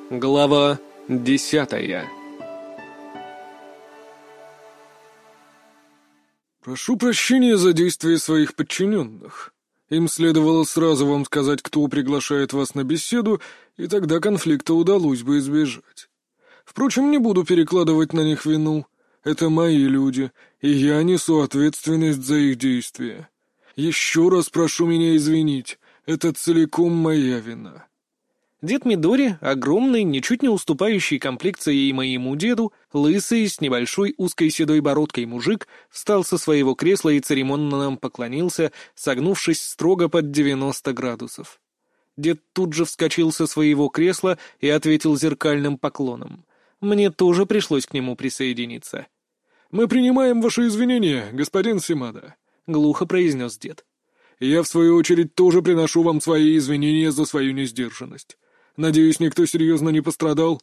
Глава 10. «Прошу прощения за действия своих подчиненных. Им следовало сразу вам сказать, кто приглашает вас на беседу, и тогда конфликта удалось бы избежать. Впрочем, не буду перекладывать на них вину. Это мои люди, и я несу ответственность за их действия. Еще раз прошу меня извинить, это целиком моя вина». Дед Мидори, огромный, ничуть не уступающий комплекцией моему деду, лысый, с небольшой узкой седой бородкой мужик, встал со своего кресла и церемонно нам поклонился, согнувшись строго под 90 градусов. Дед тут же вскочил со своего кресла и ответил зеркальным поклоном. Мне тоже пришлось к нему присоединиться. «Мы принимаем ваши извинения, господин Симада», — глухо произнес дед. «Я, в свою очередь, тоже приношу вам свои извинения за свою несдержанность. Надеюсь, никто серьезно не пострадал?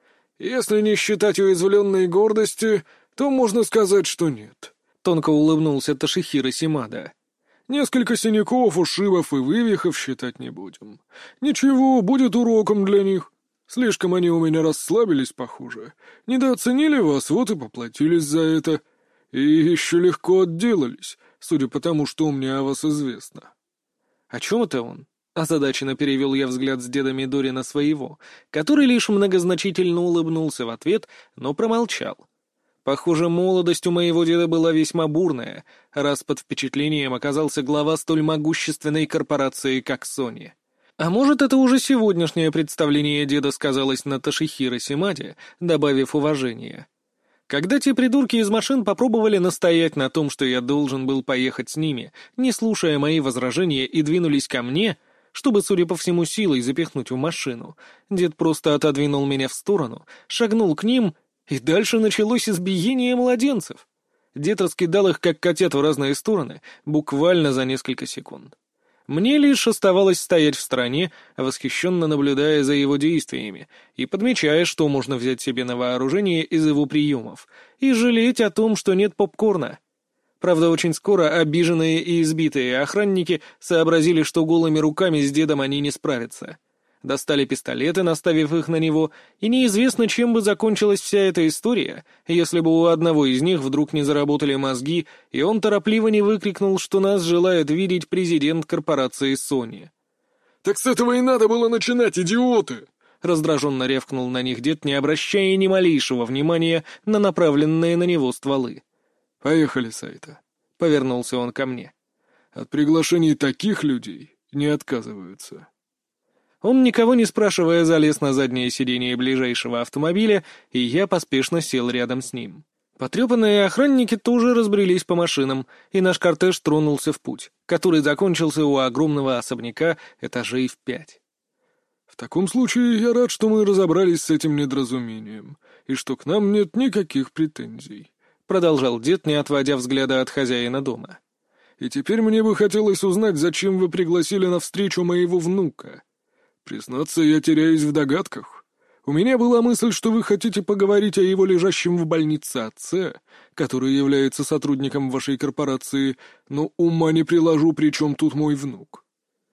Если не считать уязвленной гордости, то можно сказать, что нет». Тонко улыбнулся Тошихиро Симада. «Несколько синяков, ушибов и вывихов считать не будем. Ничего, будет уроком для них. Слишком они у меня расслабились, похоже. Недооценили вас, вот и поплатились за это. И еще легко отделались, судя по тому, что мне о вас известно». «О чем это он?» Озадаченно перевел я взгляд с деда Мидори на своего, который лишь многозначительно улыбнулся в ответ, но промолчал. Похоже, молодость у моего деда была весьма бурная, раз под впечатлением оказался глава столь могущественной корпорации, как Sony. А может, это уже сегодняшнее представление деда сказалось на Тошихиро Симаде, добавив уважения. Когда те придурки из машин попробовали настоять на том, что я должен был поехать с ними, не слушая мои возражения, и двинулись ко мне, чтобы, судя по всему, силой запихнуть в машину, дед просто отодвинул меня в сторону, шагнул к ним, и дальше началось избиение младенцев. Дед раскидал их, как котят, в разные стороны, буквально за несколько секунд. Мне лишь оставалось стоять в стороне, восхищенно наблюдая за его действиями и подмечая, что можно взять себе на вооружение из его приемов, и жалеть о том, что нет попкорна. Правда, очень скоро обиженные и избитые охранники сообразили, что голыми руками с дедом они не справятся. Достали пистолеты, наставив их на него, и неизвестно, чем бы закончилась вся эта история, если бы у одного из них вдруг не заработали мозги, и он торопливо не выкрикнул, что нас желает видеть президент корпорации Sony. «Так с этого и надо было начинать, идиоты!» Раздраженно рявкнул на них дед, не обращая ни малейшего внимания на направленные на него стволы. «Поехали, Сайто», — повернулся он ко мне. «От приглашений таких людей не отказываются». Он, никого не спрашивая, залез на заднее сиденье ближайшего автомобиля, и я поспешно сел рядом с ним. Потрепанные охранники тоже разбрелись по машинам, и наш кортеж тронулся в путь, который закончился у огромного особняка этажей в 5. «В таком случае я рад, что мы разобрались с этим недоразумением, и что к нам нет никаких претензий», — продолжал дед, не отводя взгляда от хозяина дома. «И теперь мне бы хотелось узнать, зачем вы пригласили на встречу моего внука. Признаться, я теряюсь в догадках. У меня была мысль, что вы хотите поговорить о его лежащем в больнице отце, который является сотрудником вашей корпорации, но ума не приложу, при чем тут мой внук».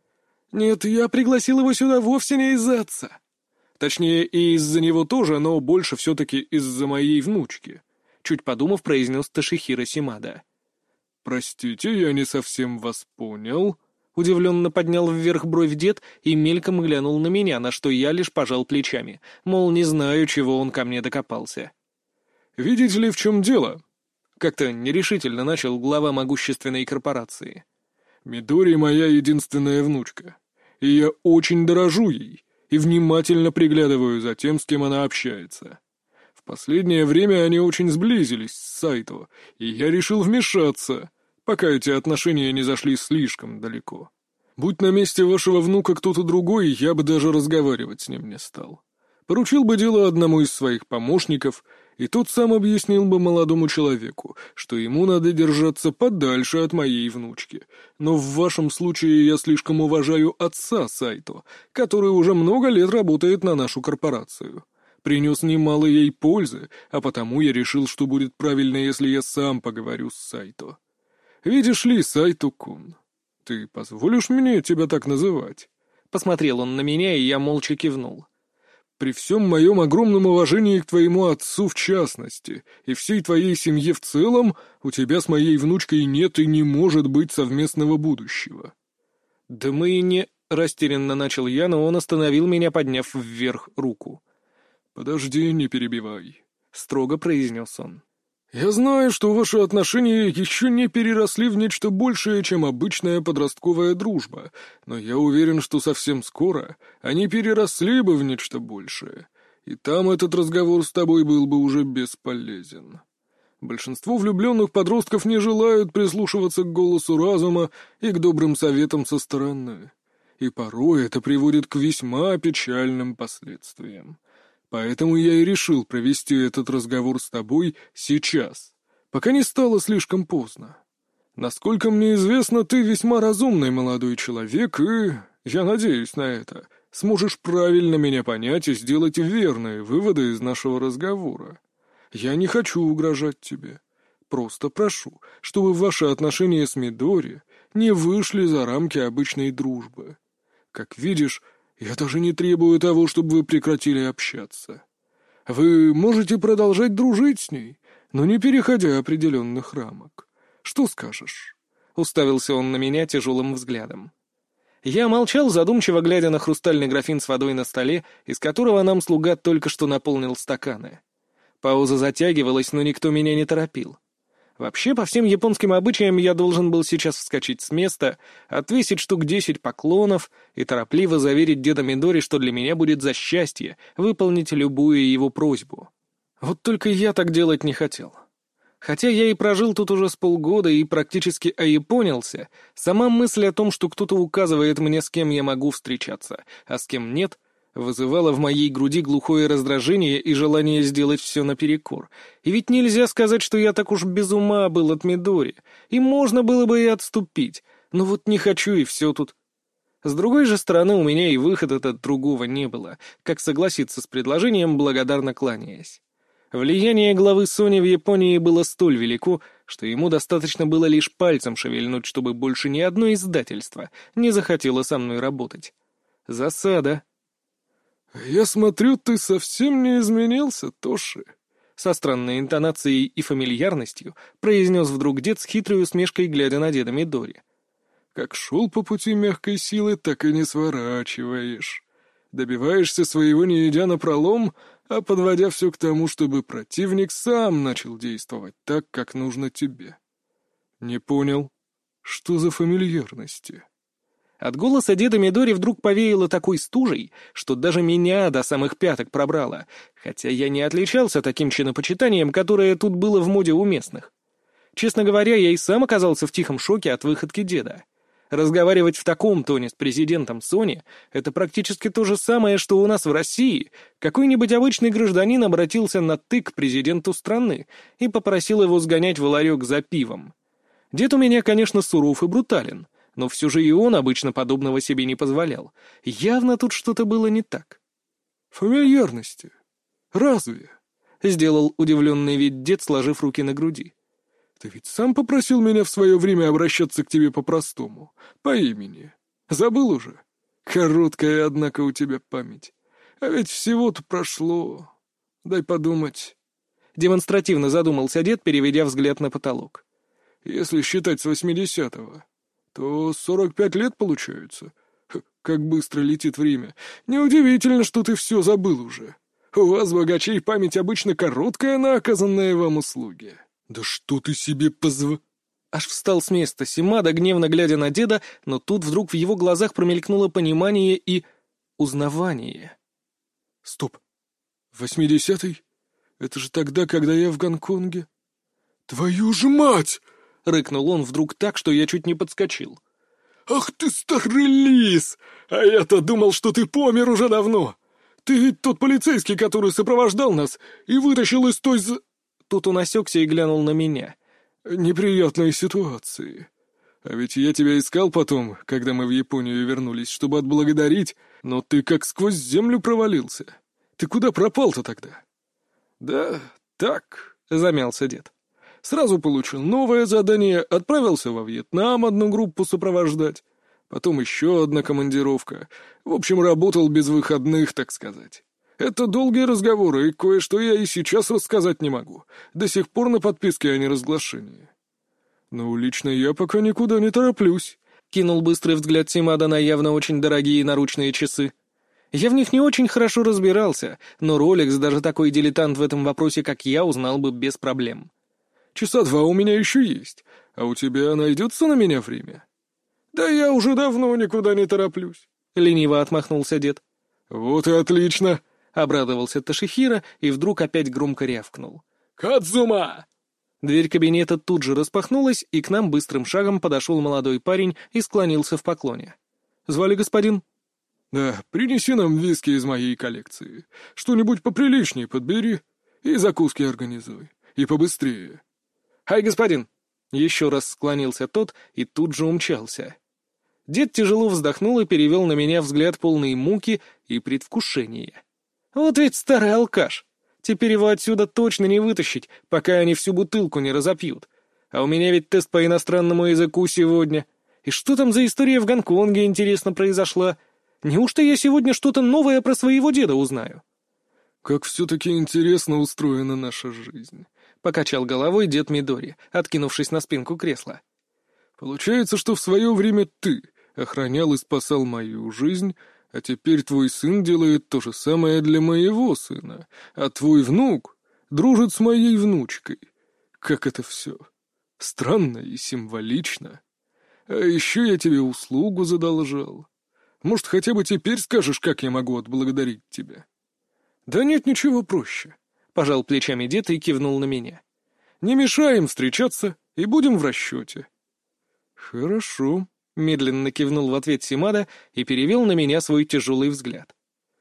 «Нет, я пригласил его сюда вовсе не из-за отца. Точнее, и из-за него тоже, но больше все-таки из-за моей внучки», — чуть подумав, произнес Тошихиро Симада. «Простите, я не совсем вас понял». Удивленно поднял вверх бровь дед и мельком глянул на меня, на что я лишь пожал плечами, мол, не знаю, чего он ко мне докопался. «Видите ли, в чем дело?» — как-то нерешительно начал глава могущественной корпорации. «Мидори моя единственная внучка, и я очень дорожу ей и внимательно приглядываю за тем, с кем она общается. В последнее время они очень сблизились с Сайто, и я решил вмешаться, пока эти отношения не зашли слишком далеко. Будь на месте вашего внука кто-то другой, я бы даже разговаривать с ним не стал. Поручил бы дело одному из своих помощников, и тот сам объяснил бы молодому человеку, что ему надо держаться подальше от моей внучки. Но в вашем случае я слишком уважаю отца Сайто, который уже много лет работает на нашу корпорацию. Принес немало ей пользы, а потому я решил, что будет правильно, если я сам поговорю с Сайто. «Видишь ли, Сайто-кун, ты позволишь мне тебя так называть?» Посмотрел он на меня, и я молча кивнул. При всем моем огромном уважении к твоему отцу в частности и всей твоей семье в целом, у тебя с моей внучкой нет и не может быть совместного будущего». «Да мы и не...» — растерянно начал я, но он остановил меня, подняв вверх руку. «Подожди, не перебивай», — строго произнес он. «Я знаю, что ваши отношения еще не переросли в нечто большее, чем обычная подростковая дружба, но я уверен, что совсем скоро они переросли бы в нечто большее, и там этот разговор с тобой был бы уже бесполезен. Большинство влюбленных подростков не желают прислушиваться к голосу разума и к добрым советам со стороны, и порой это приводит к весьма печальным последствиям. Поэтому я и решил провести этот разговор с тобой сейчас, пока не стало слишком поздно. Насколько мне известно, ты весьма разумный молодой человек, и, я надеюсь на это, сможешь правильно меня понять и сделать верные выводы из нашего разговора. Я не хочу угрожать тебе. Просто прошу, чтобы ваши отношения с Мидори не вышли за рамки обычной дружбы. Как видишь, я даже не требую того, чтобы вы прекратили общаться. Вы можете продолжать дружить с ней, но не переходя определенных рамок. Что скажешь?» Уставился он на меня тяжелым взглядом. Я молчал, задумчиво глядя на хрустальный графин с водой на столе, из которого нам слуга только что наполнил стаканы. Пауза затягивалась, но никто меня не торопил. Вообще, по всем японским обычаям, я должен был сейчас вскочить с места, отвесить штук 10 поклонов и торопливо заверить деда Мидори, что для меня будет за счастье выполнить любую его просьбу. Вот только я так делать не хотел. Хотя я и прожил тут уже с полгода и практически ояпонился, сама мысль о том, что кто-то указывает мне, с кем я могу встречаться, а с кем нет, вызывало в моей груди глухое раздражение и желание сделать все наперекор. И ведь нельзя сказать, что я так уж без ума был от Мидори, и можно было бы и отступить, но вот не хочу, и все тут. С другой же стороны, у меня и выхода от другого не было, как согласиться с предложением, благодарно кланяясь. Влияние главы Sony в Японии было столь велико, что ему достаточно было лишь пальцем шевельнуть, чтобы больше ни одно издательство не захотело со мной работать. Засада. «Я смотрю, ты совсем не изменился, Тоши», — со странной интонацией и фамильярностью произнес вдруг дед с хитрой усмешкой, глядя на деда Мидори. «Как шел по пути мягкой силы, так и не сворачиваешь. Добиваешься своего, не идя напролом, а подводя все к тому, чтобы противник сам начал действовать так, как нужно тебе». «Не понял, что за фамильярности?» От голоса деда Мидори вдруг повеяло такой стужей, что даже меня до самых пяток пробрало, хотя я не отличался таким чинопочитанием, которое тут было в моде у местных. Честно говоря, я и сам оказался в тихом шоке от выходки деда. Разговаривать в таком тоне с президентом Sony — это практически то же самое, что у нас в России. Какой-нибудь обычный гражданин обратился на «ты» к президенту страны и попросил его сгонять в ларек за пивом. Дед у меня, конечно, суров и брутален, но все же и он обычно подобного себе не позволял. Явно тут что-то было не так. «Фамильярности? Разве?» — сделал удивленный вид дед, сложив руки на груди. «Ты ведь сам попросил меня в свое время обращаться к тебе по-простому, по имени. Забыл уже? Короткая, однако, у тебя память. А ведь всего-то прошло. Дай подумать». Демонстративно задумался дед, переведя взгляд на потолок. «Если считать с 80-го, то 45 лет получается. Как быстро летит время. Неудивительно, что ты все забыл уже. У вас, богачей, память обычно короткая на оказанные вам услуги». «Да что ты себе Аж встал с места Симада, гневно глядя на деда, но тут вдруг в его глазах промелькнуло понимание и узнавание. «Стоп! 80-й? Это же тогда, когда я в Гонконге?» «Твою же мать!» — рыкнул он вдруг так, что я чуть не подскочил. «Ах ты, старый лис! А я-то думал, что ты помер уже давно! Ты ведь тот полицейский, который сопровождал нас и вытащил из той Тут он осекся и глянул на меня. «Неприятные ситуации. А ведь я тебя искал потом, когда мы в Японию вернулись, чтобы отблагодарить, но ты как сквозь землю провалился. Ты куда пропал-то тогда?» «Да, так», — замялся дед. «Сразу получил новое задание, отправился во Вьетнам одну группу сопровождать, потом еще одна командировка. В общем, работал без выходных, так сказать. Это долгие разговоры, и кое-что я и сейчас рассказать не могу. До сих пор на подписке о неразглашении. Но лично я пока никуда не тороплюсь. Кинул быстрый взгляд Симада на явно очень дорогие наручные часы. Я в них не очень хорошо разбирался, но Ролекс, даже такой дилетант в этом вопросе, как я, узнал бы без проблем. Часа 2 у меня еще есть, а у тебя найдется на меня время? Да я уже давно никуда не тороплюсь. Лениво отмахнулся дед. Вот и отлично. Обрадовался Тошихиро и вдруг опять громко рявкнул. «Кадзума!» Дверь кабинета тут же распахнулась, и к нам быстрым шагом подошел молодой парень и склонился в поклоне. «Звали господин?» «Да, принеси нам виски из моей коллекции. Что-нибудь поприличнее подбери и закуски организуй. И побыстрее». «Ай, господин!» Еще раз склонился тот и тут же умчался. Дед тяжело вздохнул и перевел на меня взгляд полный муки и предвкушения. «Вот ведь старый алкаш! Теперь его отсюда точно не вытащить, пока они всю бутылку не разопьют. А у меня ведь тест по иностранному языку сегодня. И что там за история в Гонконге, интересно, произошла? Неужто я сегодня что-то новое про своего деда узнаю?» «Как все-таки интересно устроена наша жизнь», — покачал головой дед Мидори, откинувшись на спинку кресла. «Получается, что в свое время ты охранял и спасал мою жизнь, а теперь твой сын делает то же самое для моего сына, а твой внук дружит с моей внучкой. Как это все странно и символично. А еще я тебе услугу задолжал. Может, хотя бы теперь скажешь, как я могу отблагодарить тебя?» «Да нет, ничего проще», — пожал плечами дед и кивнул на меня. «Не мешаем встречаться и будем в расчете». «Хорошо», — медленно кивнул в ответ Симада и перевел на меня свой тяжелый взгляд.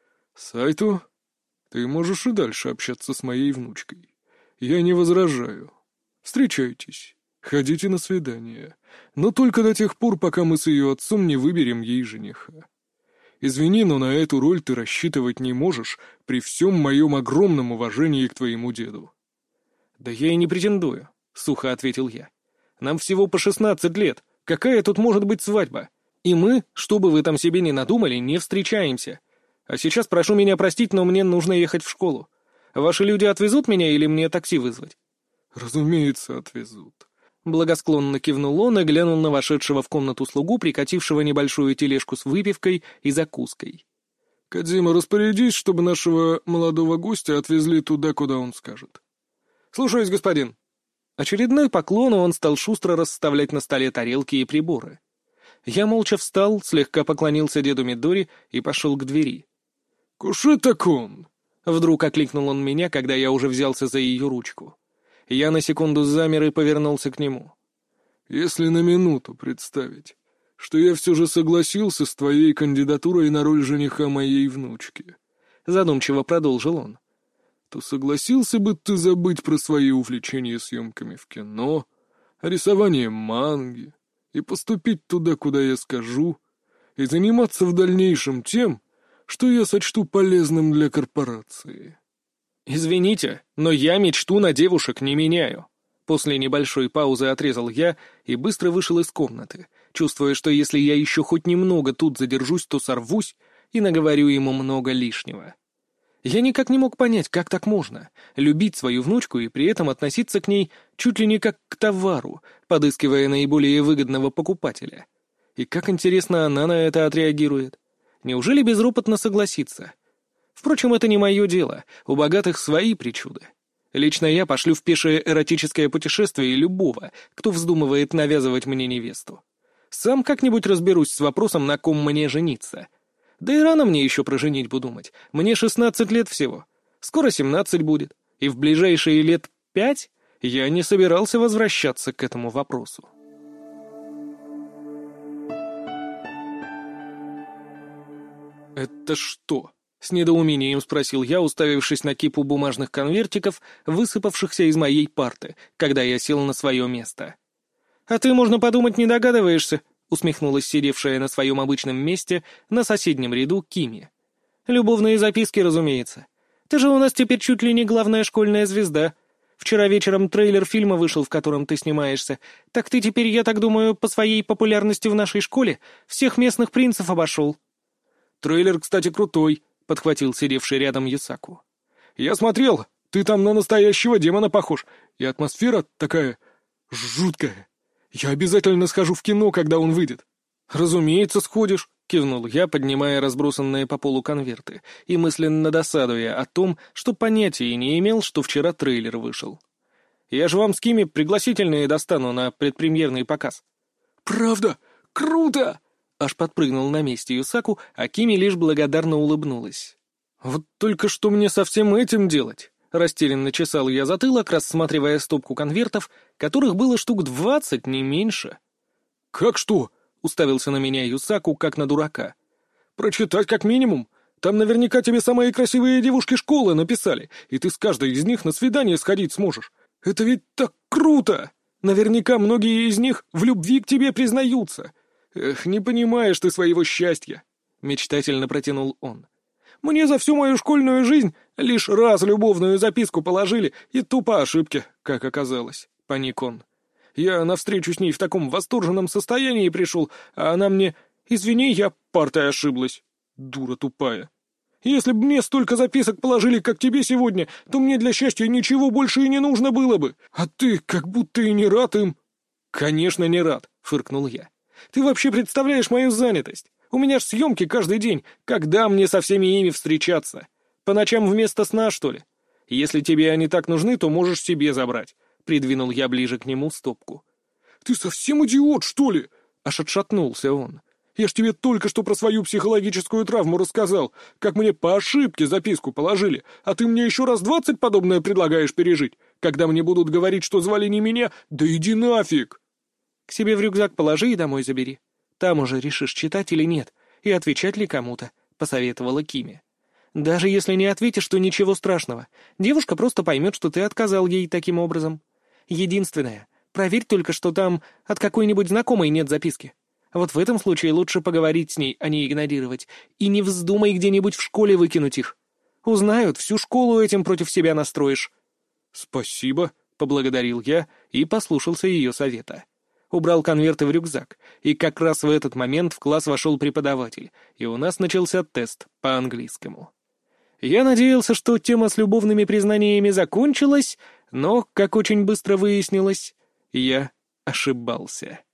«Сайто, ты можешь и дальше общаться с моей внучкой. Я не возражаю. Встречайтесь, ходите на свидание, но только до тех пор, пока мы с ее отцом не выберем ей жениха. Извини, но на эту роль ты рассчитывать не можешь при всем моем огромном уважении к твоему деду». «Да я и не претендую», — сухо ответил я. «Нам всего по 16 лет. Какая тут может быть свадьба? И мы, что бы вы там себе ни надумали, не встречаемся. А сейчас прошу меня простить, но мне нужно ехать в школу. Ваши люди отвезут меня или мне такси вызвать?» «Разумеется, отвезут». Благосклонно кивнул он и глянул на вошедшего в комнату слугу, прикатившего небольшую тележку с выпивкой и закуской. «Кодзима, распорядись, чтобы нашего молодого гостя отвезли туда, куда он скажет». «Слушаюсь, господин». Очередной поклон, и он стал шустро расставлять на столе тарелки и приборы. Я молча встал, слегка поклонился деду Мидори и пошел к двери. «Куши-такун!» — вдруг окликнул он меня, когда я уже взялся за ее ручку. Я на секунду замер и повернулся к нему. «Если на минуту представить, что я все же согласился с твоей кандидатурой на роль жениха моей внучки», — задумчиво продолжил он, «то согласился бы ты забыть про свои увлечения съемками в кино, рисованием манги, и поступить туда, куда я скажу, и заниматься в дальнейшем тем, что я сочту полезным для корпорации». «Извините, но я мечту на девушек не меняю». После небольшой паузы отрезал я и быстро вышел из комнаты, чувствуя, что если я еще хоть немного тут задержусь, то сорвусь и наговорю ему много лишнего. Я никак не мог понять, как так можно — любить свою внучку и при этом относиться к ней чуть ли не как к товару, подыскивая наиболее выгодного покупателя. И как интересно она на это отреагирует. Неужели безропотно согласится? Впрочем, это не мое дело, у богатых свои причуды. Лично я пошлю в пешее эротическое путешествие любого, кто вздумывает навязывать мне невесту. Сам как-нибудь разберусь с вопросом, на ком мне жениться. Да и рано мне еще про женитьбу думать. Мне 16 лет всего. Скоро 17 будет. И в ближайшие лет 5 я не собирался возвращаться к этому вопросу. «Это что?» — с недоумением спросил я, уставившись на кипу бумажных конвертиков, высыпавшихся из моей парты, когда я сел на свое место. «А ты, можно подумать, не догадываешься», — усмехнулась сидевшая на своем обычном месте на соседнем ряду Кими. «Любовные записки, разумеется. Ты же у нас теперь чуть ли не главная школьная звезда. Вчера вечером трейлер фильма вышел, в котором ты снимаешься. Так ты теперь, я так думаю, по своей популярности в нашей школе всех местных принцев обошел». «Трейлер, кстати, крутой», — — подхватил сидевший рядом Юсаку. «Я смотрел, ты там на настоящего демона похож, и атмосфера такая жуткая. Я обязательно схожу в кино, когда он выйдет». «Разумеется, сходишь», — кивнул я, поднимая разбросанные по полу конверты и мысленно досадуя о том, что понятия не имел, что вчера трейлер вышел. «Я же вам с Кими пригласительные достану на предпремьерный показ». «Правда? Круто!» Аж подпрыгнул на месте Юсаку, а Кими лишь благодарно улыбнулась. «Вот только что мне со всем этим делать?» Растерянно чесал я затылок, рассматривая стопку конвертов, которых было штук 20, не меньше. «Как что?» — уставился на меня Юсаку, как на дурака. «Прочитать как минимум. Там наверняка тебе самые красивые девушки школы написали, и ты с каждой из них на свидание сходить сможешь. Это ведь так круто! Наверняка многие из них в любви к тебе признаются. Эх, не понимаешь ты своего счастья!» — мечтательно протянул он. «Мне за всю мою школьную жизнь лишь раз любовную записку положили, и то по ошибке, как оказалось», — паник он. «Я навстречу с ней в таком восторженном состоянии пришел, а она мне: извини, я партой ошиблась. Дура тупая. Если бы мне столько записок положили, как тебе сегодня, то мне для счастья ничего больше и не нужно было бы. А ты как будто и не рад им». «Конечно, не рад», — фыркнул я. «Ты вообще представляешь мою занятость? У меня ж съемки каждый день. Когда мне со всеми ими встречаться? По ночам вместо сна, что ли? Если тебе они так нужны, то можешь себе забрать». Придвинул я ближе к нему стопку. «Ты совсем идиот, что ли?» Аж отшатнулся он. «Я ж тебе только что про свою психологическую травму рассказал, как мне по ошибке записку положили, а ты мне еще раз 20 подобное предлагаешь пережить, когда мне будут говорить, что звали не меня? Да иди нафиг!» «К себе в рюкзак положи и домой забери. Там уже решишь, читать или нет, и отвечать ли кому-то», — посоветовала Кими. «Даже если не ответишь, то ничего страшного. Девушка просто поймет, что ты отказал ей таким образом. Единственное, проверь только, что там от какой-нибудь знакомой нет записки. Вот в этом случае лучше поговорить с ней, а не игнорировать. И не вздумай где-нибудь в школе выкинуть их. Узнают, всю школу этим против себя настроишь». «Спасибо», — поблагодарил я и послушался ее совета. Убрал конверты в рюкзак, и как раз в этот момент в класс вошел преподаватель, и у нас начался тест по английскому. Я надеялся, что тема с любовными признаниями закончилась, но, как очень быстро выяснилось, я ошибался.